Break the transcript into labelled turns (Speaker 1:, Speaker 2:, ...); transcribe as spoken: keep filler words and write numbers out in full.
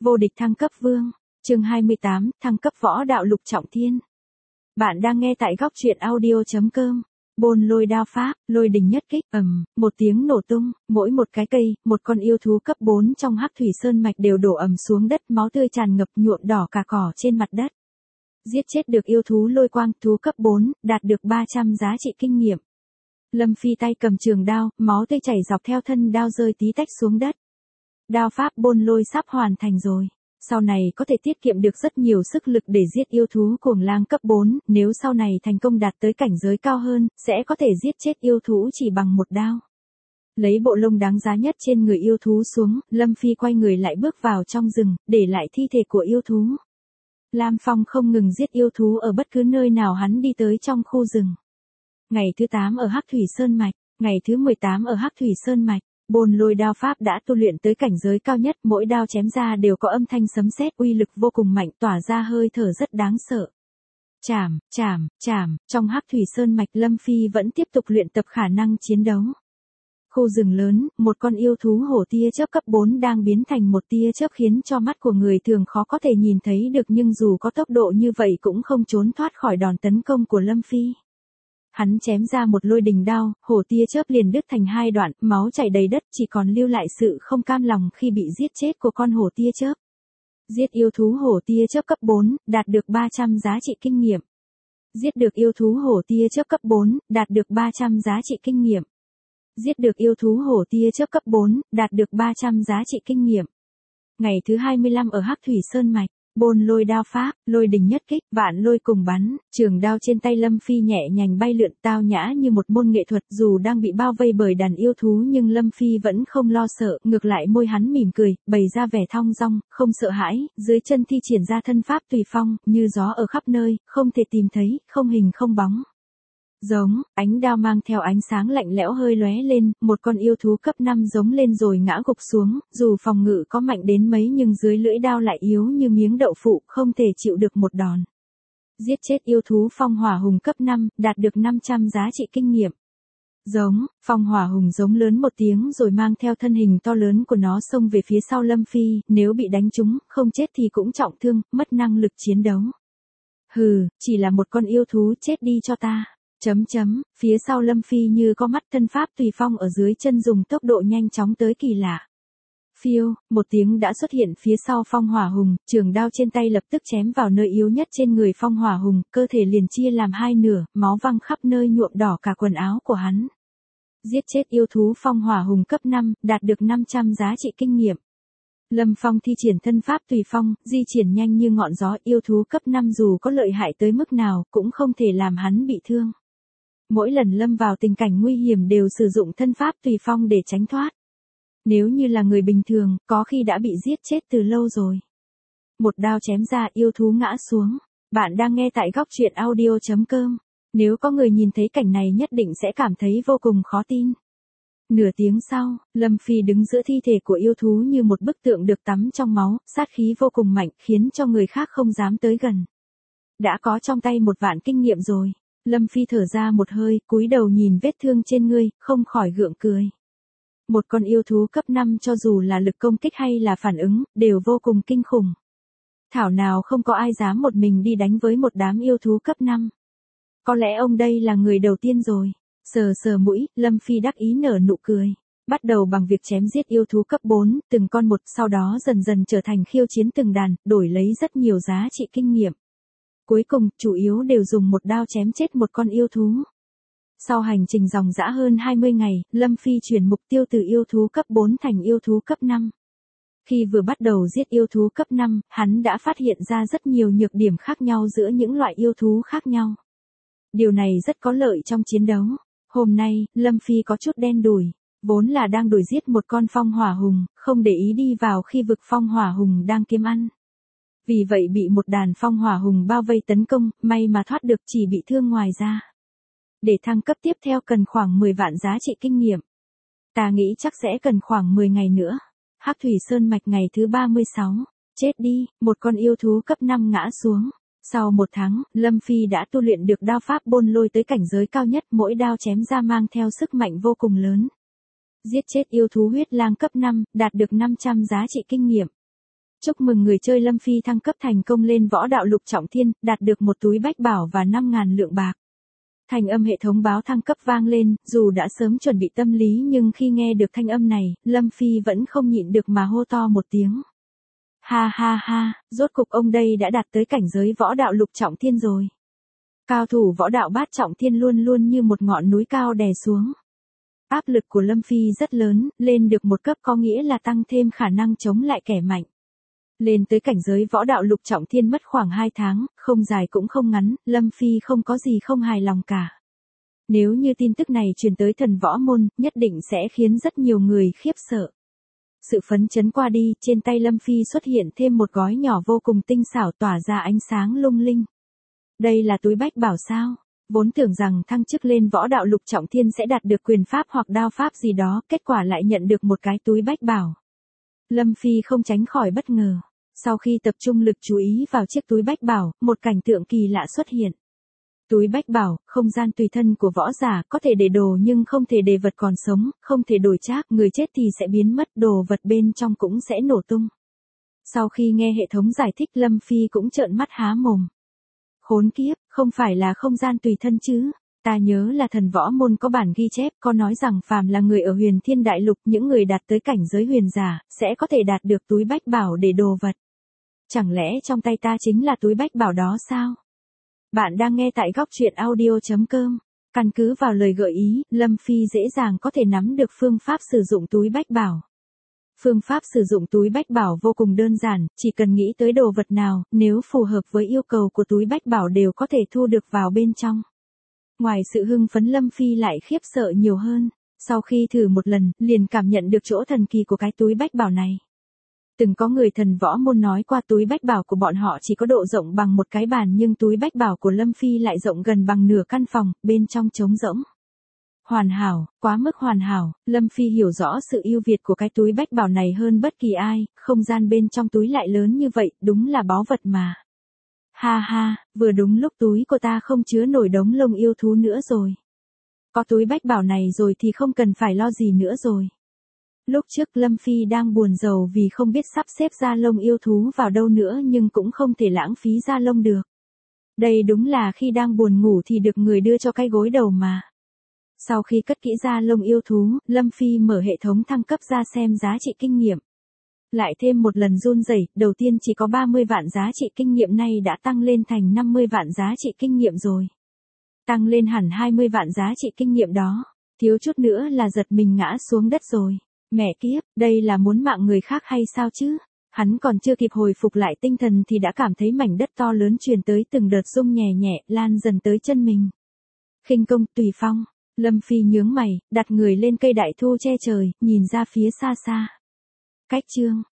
Speaker 1: Vô địch thăng cấp vương. Chương hai mươi tám, thăng cấp võ đạo lục trọng thiên. Bạn đang nghe tại góc truyện audio chấm com. Bôn lôi đao pháp, lôi đình nhất kích, ầm, một tiếng nổ tung, mỗi một cái cây, một con yêu thú cấp bốn trong Hắc Thủy Sơn mạch đều đổ ầm xuống đất, máu tươi tràn ngập nhuộm đỏ cả cỏ trên mặt đất. Giết chết được yêu thú lôi quang, thú cấp bốn, đạt được ba trăm giá trị kinh nghiệm. Lâm Phi tay cầm trường đao, máu tươi chảy dọc theo thân đao rơi tí tách xuống đất. Đao pháp bôn lôi sắp hoàn thành rồi. Sau này có thể tiết kiệm được rất nhiều sức lực để giết yêu thú cuồng lang cấp bốn, nếu sau này thành công đạt tới cảnh giới cao hơn, sẽ có thể giết chết yêu thú chỉ bằng một đao. Lấy bộ lông đáng giá nhất trên người yêu thú xuống, Lâm Phi quay người lại bước vào trong rừng, để lại thi thể của yêu thú. Lam Phong không ngừng giết yêu thú ở bất cứ nơi nào hắn đi tới trong khu rừng. Ngày thứ tám ở Hắc Thủy Sơn mạch, ngày thứ mười tám ở Hắc Thủy Sơn mạch. Bôn lôi đao pháp đã tu luyện tới cảnh giới cao nhất, mỗi đao chém ra đều có âm thanh sấm sét, uy lực vô cùng mạnh, tỏa ra hơi thở rất đáng sợ. Chảm, chảm, chảm, trong Hắc Thủy Sơn mạch Lâm Phi vẫn tiếp tục luyện tập khả năng chiến đấu. Khu rừng lớn, một con yêu thú hổ tia chớp cấp bốn đang biến thành một tia chớp khiến cho mắt của người thường khó có thể nhìn thấy được, nhưng dù có tốc độ như vậy cũng không trốn thoát khỏi đòn tấn công của Lâm Phi. Hắn chém ra một lôi đình đao, hổ tia chớp liền đứt thành hai đoạn, máu chảy đầy đất, chỉ còn lưu lại sự không cam lòng khi bị giết chết của con hổ tia chớp. Giết yêu thú hổ tia chớp cấp bốn, đạt được ba trăm giá trị kinh nghiệm. Giết được yêu thú hổ tia chớp cấp bốn, đạt được ba trăm giá trị kinh nghiệm. Giết được yêu thú hổ tia chớp cấp bốn, đạt được ba trăm giá trị kinh nghiệm. Ngày thứ hai mươi lăm ở Hắc Thủy Sơn mạch. Bôn lôi đao pháp, lôi đình nhất kích, vạn lôi cùng bắn, trường đao trên tay Lâm Phi nhẹ nhàng bay lượn, tao nhã như một môn nghệ thuật, dù đang bị bao vây bởi đàn yêu thú nhưng Lâm Phi vẫn không lo sợ, ngược lại môi hắn mỉm cười, bày ra vẻ thong dong, không sợ hãi, dưới chân thi triển ra thân pháp tùy phong, như gió ở khắp nơi, không thể tìm thấy, không hình không bóng. Giống, ánh đao mang theo ánh sáng lạnh lẽo hơi lóe lên, một con yêu thú cấp năm giống lên rồi ngã gục xuống, dù phòng ngự có mạnh đến mấy nhưng dưới lưỡi đao lại yếu như miếng đậu phụ, không thể chịu được một đòn. Giết chết yêu thú phong hỏa hùng cấp năm, đạt được năm trăm giá trị kinh nghiệm. Giống, phong hỏa hùng giống lớn một tiếng rồi mang theo thân hình to lớn của nó xông về phía sau Lâm Phi, nếu bị đánh trúng, không chết thì cũng trọng thương, mất năng lực chiến đấu. Hừ, chỉ là một con yêu thú, chết đi cho ta. Chấm chấm, phía sau Lâm Phi như có mắt, thân pháp tùy phong ở dưới chân dùng tốc độ nhanh chóng tới kỳ lạ. Phiêu, một tiếng đã xuất hiện phía sau phong hỏa hùng, trường đao trên tay lập tức chém vào nơi yếu nhất trên người phong hỏa hùng, cơ thể liền chia làm hai nửa, máu văng khắp nơi nhuộm đỏ cả quần áo của hắn. Giết chết yêu thú phong hỏa hùng cấp năm, đạt được năm trăm giá trị kinh nghiệm. Lâm Phong thi triển thân pháp tùy phong, di chuyển nhanh như ngọn gió, yêu thú cấp năm dù có lợi hại tới mức nào, cũng không thể làm hắn bị thương. Mỗi lần lâm vào tình cảnh nguy hiểm đều sử dụng thân pháp tùy phong để tránh thoát. Nếu như là người bình thường, có khi đã bị giết chết từ lâu rồi. Một đao chém ra, yêu thú ngã xuống. Bạn đang nghe tại góc truyện audio chấm com. Nếu có người nhìn thấy cảnh này nhất định sẽ cảm thấy vô cùng khó tin. Nửa tiếng sau, Lâm Phi đứng giữa thi thể của yêu thú như một bức tượng được tắm trong máu, sát khí vô cùng mạnh, khiến cho người khác không dám tới gần. Đã có trong tay một vạn kinh nghiệm rồi. Lâm Phi thở ra một hơi, cúi đầu nhìn vết thương trên ngươi, không khỏi gượng cười. Một con yêu thú cấp năm cho dù là lực công kích hay là phản ứng, đều vô cùng kinh khủng. Thảo nào không có ai dám một mình đi đánh với một đám yêu thú cấp năm. Có lẽ ông đây là người đầu tiên rồi. Sờ sờ mũi, Lâm Phi đắc ý nở nụ cười. Bắt đầu bằng việc chém giết yêu thú cấp bốn, từng con một, sau đó dần dần trở thành khiêu chiến từng đàn, đổi lấy rất nhiều giá trị kinh nghiệm. Cuối cùng, chủ yếu đều dùng một đao chém chết một con yêu thú. Sau hành trình dòng dã hơn hai mươi ngày, Lâm Phi chuyển mục tiêu từ yêu thú cấp bốn thành yêu thú cấp năm. Khi vừa bắt đầu giết yêu thú cấp năm, hắn đã phát hiện ra rất nhiều nhược điểm khác nhau giữa những loại yêu thú khác nhau. Điều này rất có lợi trong chiến đấu. Hôm nay, Lâm Phi có chút đen đủi. Vốn là đang đuổi giết một con phong hỏa hùng, không để ý đi vào khi vực phong hỏa hùng đang kiếm ăn. Vì vậy bị một đàn phong hỏa hùng bao vây tấn công, may mà thoát được, chỉ bị thương ngoài ra. Để thăng cấp tiếp theo cần khoảng mười vạn giá trị kinh nghiệm. Ta nghĩ chắc sẽ cần khoảng mười ngày nữa. Hắc Thủy Sơn mạch ngày thứ ba mươi sáu. Chết đi, một con yêu thú cấp năm ngã xuống. Sau một tháng, Lâm Phi đã tu luyện được đao pháp bôn lôi tới cảnh giới cao nhất, mỗi đao chém ra mang theo sức mạnh vô cùng lớn. Giết chết yêu thú huyết lang cấp năm, đạt được năm trăm giá trị kinh nghiệm. Chúc mừng người chơi Lâm Phi thăng cấp thành công lên võ đạo lục trọng thiên, đạt được một túi bách bảo và năm ngàn lượng bạc. Thanh âm hệ thống báo thăng cấp vang lên, dù đã sớm chuẩn bị tâm lý nhưng khi nghe được thanh âm này, Lâm Phi vẫn không nhịn được mà hô to một tiếng. Ha ha ha, rốt cục ông đây đã đạt tới cảnh giới võ đạo lục trọng thiên rồi. Cao thủ võ đạo bát trọng thiên luôn luôn như một ngọn núi cao đè xuống. Áp lực của Lâm Phi rất lớn, lên được một cấp có nghĩa là tăng thêm khả năng chống lại kẻ mạnh. Lên tới cảnh giới võ đạo lục trọng thiên mất khoảng hai tháng, không dài cũng không ngắn, Lâm Phi không có gì không hài lòng cả. Nếu như tin tức này truyền tới thần võ môn, nhất định sẽ khiến rất nhiều người khiếp sợ. Sự phấn chấn qua đi, trên tay Lâm Phi xuất hiện thêm một gói nhỏ vô cùng tinh xảo tỏa ra ánh sáng lung linh. Đây là túi bách bảo sao? Vốn tưởng rằng thăng chức lên võ đạo lục trọng thiên sẽ đạt được quyền pháp hoặc đao pháp gì đó, kết quả lại nhận được một cái túi bách bảo. Lâm Phi không tránh khỏi bất ngờ. Sau khi tập trung lực chú ý vào chiếc túi bách bảo, một cảnh tượng kỳ lạ xuất hiện. Túi bách bảo, không gian tùy thân của võ giả, có thể để đồ nhưng không thể để vật còn sống, không thể đổi trác, người chết thì sẽ biến mất, đồ vật bên trong cũng sẽ nổ tung. Sau khi nghe hệ thống giải thích, Lâm Phi cũng trợn mắt há mồm. Khốn kiếp, không phải là không gian tùy thân chứ? Ta nhớ là thần võ môn có bản ghi chép, có nói rằng phàm là người ở Huyền Thiên Đại Lục, những người đạt tới cảnh giới huyền giả, sẽ có thể đạt được túi bách bảo để đồ vật. Chẳng lẽ trong tay ta chính là túi bách bảo đó sao? Bạn đang nghe tại góc truyện audio chấm com. Căn cứ vào lời gợi ý, Lâm Phi dễ dàng có thể nắm được phương pháp sử dụng túi bách bảo. Phương pháp sử dụng túi bách bảo vô cùng đơn giản, chỉ cần nghĩ tới đồ vật nào, nếu phù hợp với yêu cầu của túi bách bảo đều có thể thu được vào bên trong. Ngoài sự hưng phấn, Lâm Phi lại khiếp sợ nhiều hơn. Sau khi thử một lần, liền cảm nhận được chỗ thần kỳ của cái túi bách bảo này. Từng có người thần võ môn nói qua túi bách bảo của bọn họ chỉ có độ rộng bằng một cái bàn, nhưng túi bách bảo của Lâm Phi lại rộng gần bằng nửa căn phòng, bên trong trống rỗng. Hoàn hảo, quá mức hoàn hảo, Lâm Phi hiểu rõ sự ưu việt của cái túi bách bảo này hơn bất kỳ ai, không gian bên trong túi lại lớn như vậy, đúng là báu vật mà. Ha ha, vừa đúng lúc túi của ta không chứa nổi đống lông yêu thú nữa rồi. Có túi bách bảo này rồi thì không cần phải lo gì nữa rồi. Lúc trước Lâm Phi đang buồn rầu vì không biết sắp xếp da lông yêu thú vào đâu nữa, nhưng cũng không thể lãng phí da lông được. Đây đúng là khi đang buồn ngủ thì được người đưa cho cái gối đầu mà. Sau khi cất kỹ da lông yêu thú, Lâm Phi mở hệ thống thăng cấp ra xem giá trị kinh nghiệm. Lại thêm một lần run rẩy, đầu tiên chỉ có ba mươi vạn giá trị kinh nghiệm, nay đã tăng lên thành năm mươi vạn giá trị kinh nghiệm rồi. Tăng lên hẳn hai mươi vạn giá trị kinh nghiệm đó, thiếu chút nữa là giật mình ngã xuống đất rồi. Mẹ kiếp, đây là muốn mạng người khác hay sao chứ? Hắn còn chưa kịp hồi phục lại tinh thần thì đã cảm thấy mảnh đất to lớn truyền tới từng đợt rung nhẹ nhẹ, lan dần tới chân mình. Khinh công tùy phong, Lâm Phi nhướng mày, đặt người lên cây đại thụ che trời, nhìn ra phía xa xa. Cách chương,